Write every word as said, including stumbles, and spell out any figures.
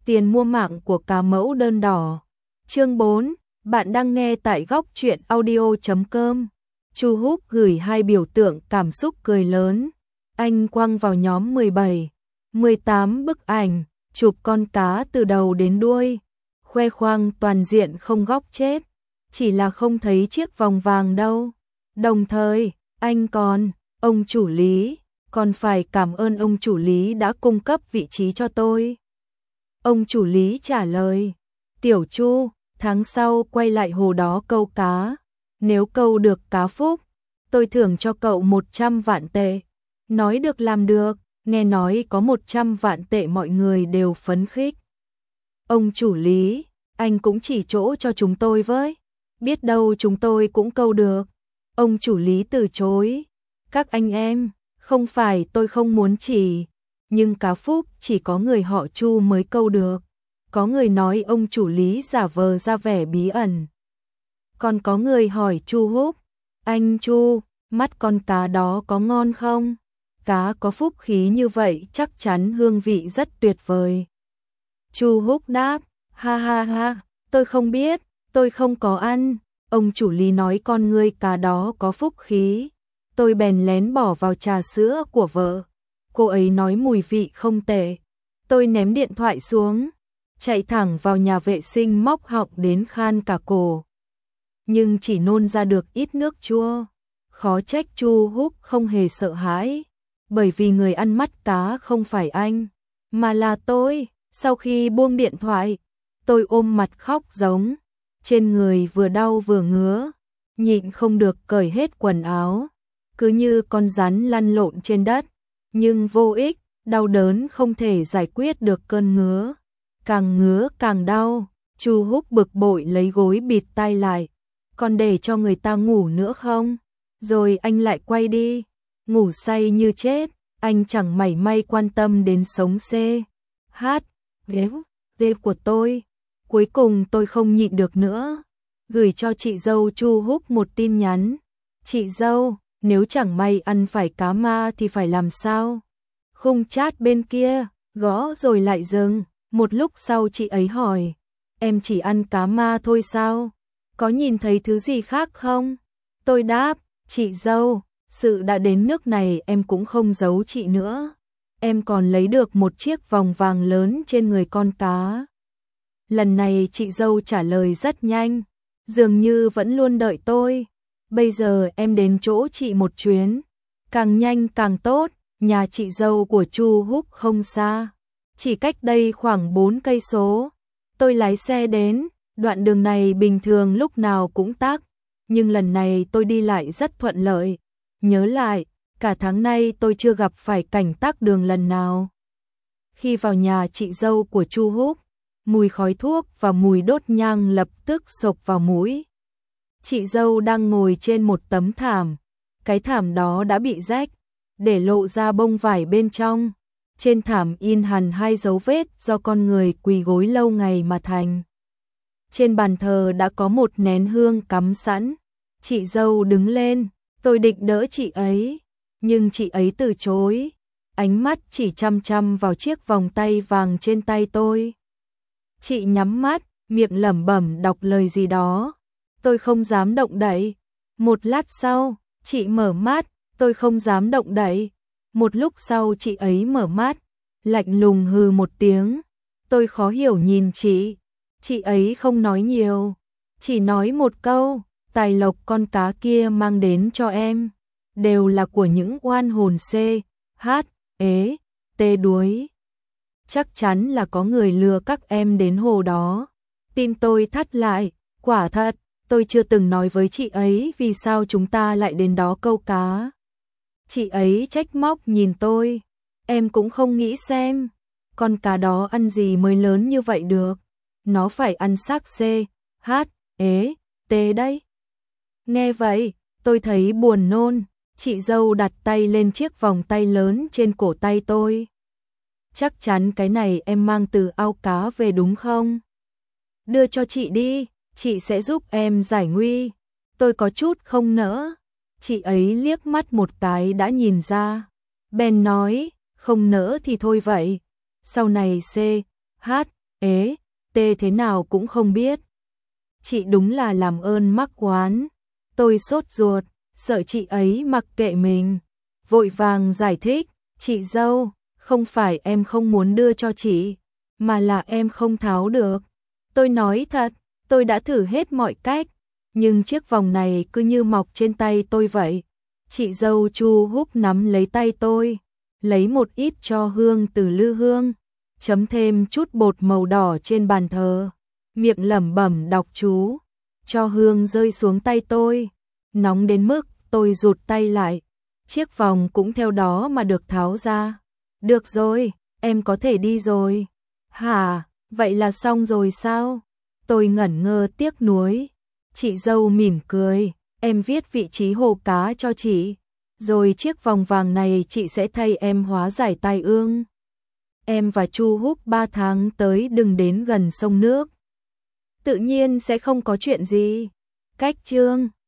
Tiền mua mạng của cá mẫu đơn đỏ. Chương bốn, bạn đang nghe tại góc truyện audio chấm com. Chu Húc gửi hai biểu tượng cảm xúc cười lớn. Anh quăng vào nhóm mười bảy, mười tám bức ảnh, chụp con cá từ đầu đến đuôi, khoe khoang toàn diện không góc chết, chỉ là không thấy chiếc vòng vàng đâu. Đồng thời, anh còn, ông chủ lý, còn phải cảm ơn ông chủ lý đã cung cấp vị trí cho tôi. Ông chủ lý trả lời, Tiểu Chu, tháng sau quay lại hồ đó câu cá, nếu câu được cá phúc, tôi thưởng cho cậu một trăm vạn tệ. Nói được làm được, nghe nói có một trăm vạn tệ mọi người đều phấn khích. Ông chủ lý, anh cũng chỉ chỗ cho chúng tôi với, biết đâu chúng tôi cũng câu được. Ông chủ lý từ chối, các anh em, không phải tôi không muốn chỉ, nhưng cá phúc chỉ có người họ Chu mới câu được. Có người nói ông chủ lý giả vờ ra vẻ bí ẩn. Còn có người hỏi Chu Húc, anh Chu, mắt con cá đó có ngon không? Cá có phúc khí như vậy chắc chắn hương vị rất tuyệt vời. Chu Húc đáp, ha ha ha, tôi không biết, tôi không có ăn. Ông chủ lý nói con ngươi cá đó có phúc khí. Tôi bèn lén bỏ vào trà sữa của vợ. Cô ấy nói mùi vị không tệ. Tôi ném điện thoại xuống, chạy thẳng vào nhà vệ sinh móc họng đến khan cả cổ. Nhưng chỉ nôn ra được ít nước chua. Khó trách Chu Húc không hề sợ hãi, bởi vì người ăn mắt cá không phải anh, mà là tôi. Sau khi buông điện thoại, tôi ôm mặt khóc giống, trên người vừa đau vừa ngứa, nhịn không được cởi hết quần áo, cứ như con rắn lăn lộn trên đất, nhưng vô ích, đau đớn không thể giải quyết được cơn ngứa, càng ngứa càng đau. Chu Húc bực bội lấy gối bịt tai lại, còn để cho người ta ngủ nữa không? Rồi anh lại quay đi, ngủ say như chết, anh chẳng mảy may quan tâm đến sống C, H, Véo, D của tôi. Cuối cùng tôi không nhịn được nữa, gửi cho chị dâu Chu Húc một tin nhắn. Chị dâu, nếu chẳng may ăn phải cá ma thì phải làm sao? Khung chat bên kia, gõ rồi lại dừng. Một lúc sau chị ấy hỏi, em chỉ ăn cá ma thôi sao? Có nhìn thấy thứ gì khác không? Tôi đáp, chị dâu, sự đã đến nước này em cũng không giấu chị nữa. Em còn lấy được một chiếc vòng vàng lớn trên người con cá. Lần này chị dâu trả lời rất nhanh, dường như vẫn luôn đợi tôi. Bây giờ em đến chỗ chị một chuyến, càng nhanh càng tốt. Nhà chị dâu của Chu Húc không xa, chỉ cách đây khoảng bốn cây số. Tôi lái xe đến, đoạn đường này bình thường lúc nào cũng tắc, nhưng lần này tôi đi lại rất thuận lợi. Nhớ lại, cả tháng nay tôi chưa gặp phải cảnh tắc đường lần nào. Khi vào nhà chị dâu của Chu Húc, mùi khói thuốc và mùi đốt nhang lập tức xộc vào mũi. Chị dâu đang ngồi trên một tấm thảm, cái thảm đó đã bị rách, để lộ ra bông vải bên trong. Trên thảm in hằn hai dấu vết do con người quỳ gối lâu ngày mà thành. Trên bàn thờ đã có một nén hương cắm sẵn. Chị dâu đứng lên, tôi định đỡ chị ấy, nhưng chị ấy từ chối, ánh mắt chỉ chăm chăm vào chiếc vòng tay vàng trên tay tôi. Chị nhắm mắt, miệng lẩm bẩm đọc lời gì đó. Tôi không dám động đậy. Một lát sau, chị mở mắt, tôi không dám động đậy. Một lúc sau chị ấy mở mắt, lạnh lùng hừ một tiếng. Tôi khó hiểu nhìn chị. Chị ấy không nói nhiều, chỉ nói một câu, tài lộc con cá kia mang đến cho em, đều là của những oan hồn C, H, ế, T đuối. Chắc chắn là có người lừa các em đến hồ đó. Tim tôi thắt lại, quả thật, tôi chưa từng nói với chị ấy vì sao chúng ta lại đến đó câu cá. Chị ấy trách móc nhìn tôi, em cũng không nghĩ xem, con cá đó ăn gì mới lớn như vậy được, nó phải ăn xác C, H, ế, T đấy. Nghe vậy, tôi thấy buồn nôn, chị dâu đặt tay lên chiếc vòng tay lớn trên cổ tay tôi. Chắc chắn cái này em mang từ ao cá về đúng không? Đưa cho chị đi, chị sẽ giúp em giải nguy. Tôi có chút không nỡ. Chị ấy liếc mắt một cái đã nhìn ra. bèn nói, không nỡ thì thôi vậy. Sau này C, H, Ế, tê thế nào cũng không biết. Chị đúng là làm ơn mắc oán. Tôi sốt ruột, sợ chị ấy mặc kệ mình. Vội vàng giải thích, chị dâu, không phải em không muốn đưa cho chị, mà là em không tháo được. Tôi nói thật, tôi đã thử hết mọi cách, nhưng chiếc vòng này cứ như mọc trên tay tôi vậy. Chị dâu Chu Húc nắm lấy tay tôi, lấy một ít cho hương từ lư hương, chấm thêm chút bột màu đỏ trên bàn thờ, miệng lẩm bẩm đọc chú, cho hương rơi xuống tay tôi, nóng đến mức tôi rụt tay lại, chiếc vòng cũng theo đó mà được tháo ra. Được rồi, em có thể đi rồi. Hả, vậy là xong rồi sao? Tôi ngẩn ngơ tiếc nuối. Chị dâu mỉm cười, em viết vị trí hồ cá cho chị, rồi chiếc vòng vàng này chị sẽ thay em hóa giải tai ương. Em và Chu Húc ba tháng tới đừng đến gần sông nước. Tự nhiên sẽ không có chuyện gì. Cách chương